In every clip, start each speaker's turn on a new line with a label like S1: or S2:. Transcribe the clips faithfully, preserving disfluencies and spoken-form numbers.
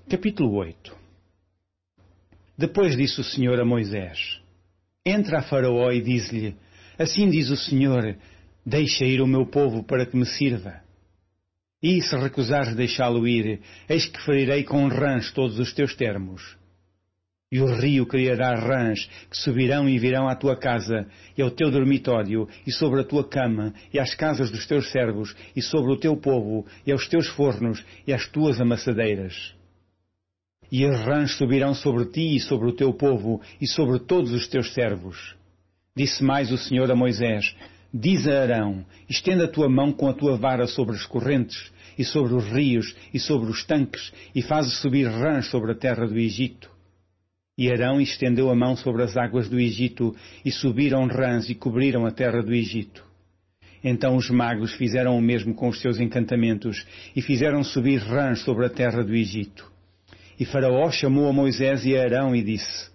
S1: Capítulo oito. Depois disse o Senhor a Moisés: Entra a Faraó e diz-lhe: Assim diz o Senhor, deixa ir o meu povo para que me sirva. E se recusares deixá-lo ir, eis que ferirei com rãs todos os teus termos. E o rio criará rãs que subirão e virão à tua casa, e ao teu dormitório, e sobre a tua cama, e às casas dos teus servos, e sobre o teu povo, e aos teus fornos, e às tuas amassadeiras. E as rãs subirão sobre ti e sobre o teu povo, e sobre todos os teus servos. Disse mais o Senhor a Moisés: Diz a Arão: Estenda a tua mão com a tua vara sobre as correntes, e sobre os rios, e sobre os tanques, e faze subir rãs sobre a terra do Egito. E Arão estendeu a mão sobre as águas do Egito, e subiram rãs e cobriram a terra do Egito. Então os magos fizeram o mesmo com os seus encantamentos, e fizeram subir rãs sobre a terra do Egito. E Faraó chamou a Moisés e a Arão e disse: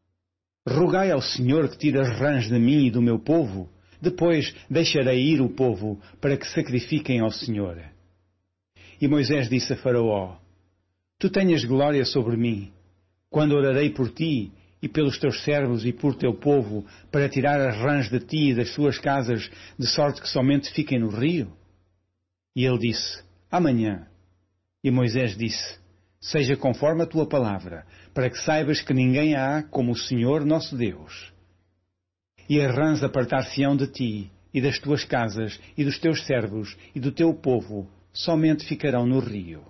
S1: Rogai ao Senhor que tire as rãs de mim e do meu povo, depois deixarei ir o povo, para que sacrifiquem ao Senhor. E Moisés disse a Faraó: Tu tenhas glória sobre mim, quando orarei por ti, e pelos teus servos e por teu povo, para tirar as rãs de ti e das suas casas, de sorte que somente fiquem no rio? E ele disse: Amanhã. E Moisés disse: Seja conforme a tua palavra, para que saibas que ninguém há como o Senhor nosso Deus. E as rãs apartar-se-ão de ti, e das tuas casas, e dos teus servos, e do teu povo, somente ficarão no rio.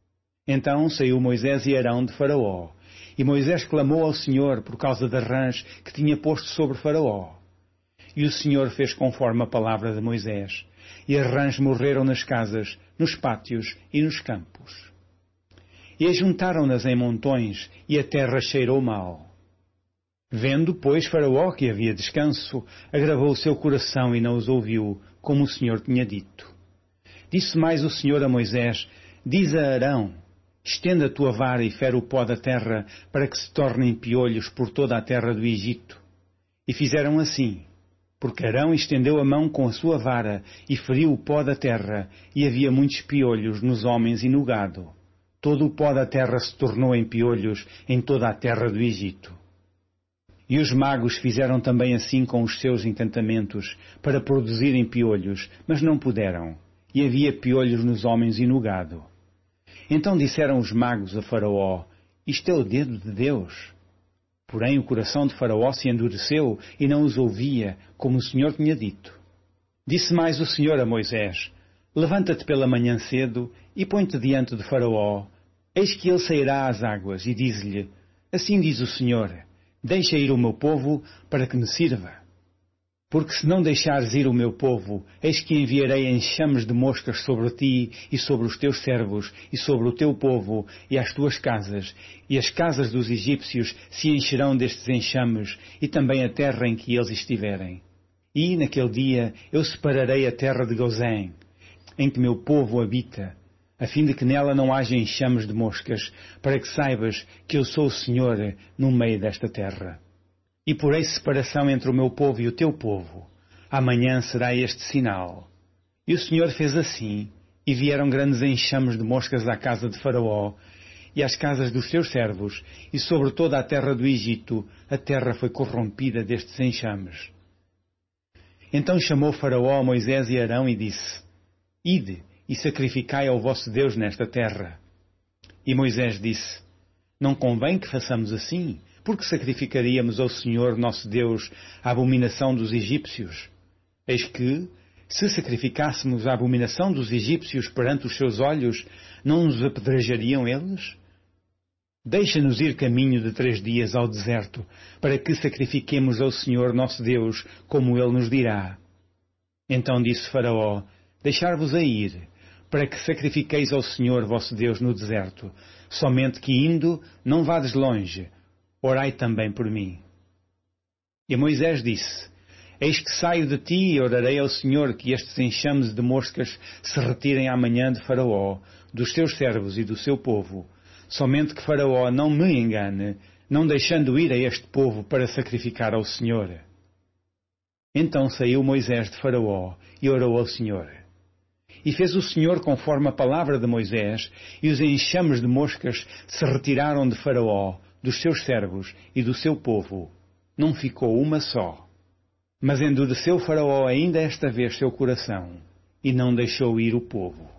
S1: Então saiu Moisés e Arão de Faraó, e Moisés clamou ao Senhor por causa das rãs que tinha posto sobre Faraó. E o Senhor fez conforme a palavra de Moisés, e as rãs morreram nas casas, nos pátios e nos campos. E ajuntaram-nas em montões, e a terra cheirou mal. Vendo, pois, Faraó que havia descanso, agravou o seu coração e não os ouviu, como o Senhor tinha dito. Disse mais o Senhor a Moisés: Diz a Arão: Estenda a tua vara e fere o pó da terra, para que se tornem piolhos por toda a terra do Egito. E fizeram assim, porque Arão estendeu a mão com a sua vara e feriu o pó da terra, e havia muitos piolhos nos homens e no gado. Todo o pó da terra se tornou em piolhos em toda a terra do Egito. E os magos fizeram também assim com os seus encantamentos, para produzirem piolhos, mas não puderam, e havia piolhos nos homens e no gado. Então disseram os magos a Faraó: Isto é o dedo de Deus. Porém o coração de Faraó se endureceu e não os ouvia, como o Senhor tinha dito. Disse mais o Senhor a Moisés: Levanta-te pela manhã cedo e põe-te diante de Faraó. Eis que ele sairá às águas, e diz-lhe: Assim diz o Senhor: Deixa ir o meu povo para que me sirva. Porque se não deixares ir o meu povo, eis que enviarei enxames de moscas sobre ti e sobre os teus servos e sobre o teu povo e as tuas casas, e as casas dos egípcios se encherão destes enxames, e também a terra em que eles estiverem. E, naquele dia, eu separarei a terra de Gozém, em que meu povo habita, a fim de que nela não haja enxames de moscas, para que saibas que eu sou o Senhor no meio desta terra. E porei separação entre o meu povo e o teu povo. Amanhã será este sinal. E o Senhor fez assim, e vieram grandes enxames de moscas à casa de Faraó, e às casas dos seus servos, e sobre toda a terra do Egito, a terra foi corrompida destes enxames. Então chamou Faraó a Moisés e Arão e disse: Ide e sacrificai ao vosso Deus nesta terra. E Moisés disse: Não convém que façamos assim, porque sacrificaríamos ao Senhor nosso Deus a abominação dos egípcios. Eis que, se sacrificássemos a abominação dos egípcios perante os seus olhos, não nos apedrejariam eles? Deixa-nos ir caminho de três dias ao deserto, para que sacrifiquemos ao Senhor nosso Deus, como Ele nos dirá. Então disse Faraó: Deixar-vos-ei ir, para que sacrifiqueis ao Senhor vosso Deus no deserto, somente que indo não vades longe, orai também por mim. E Moisés disse: Eis que saio de ti e orarei ao Senhor que estes enxames de moscas se retirem amanhã de Faraó, dos seus servos e do seu povo, somente que Faraó não me engane, não deixando ir a este povo para sacrificar ao Senhor. Então saiu Moisés de Faraó e orou ao Senhor. E fez o Senhor conforme a palavra de Moisés, e os enxames de moscas se retiraram de Faraó, dos seus servos e do seu povo. Não ficou uma só. Mas endureceu Faraó ainda esta vez seu coração, e não deixou ir o povo.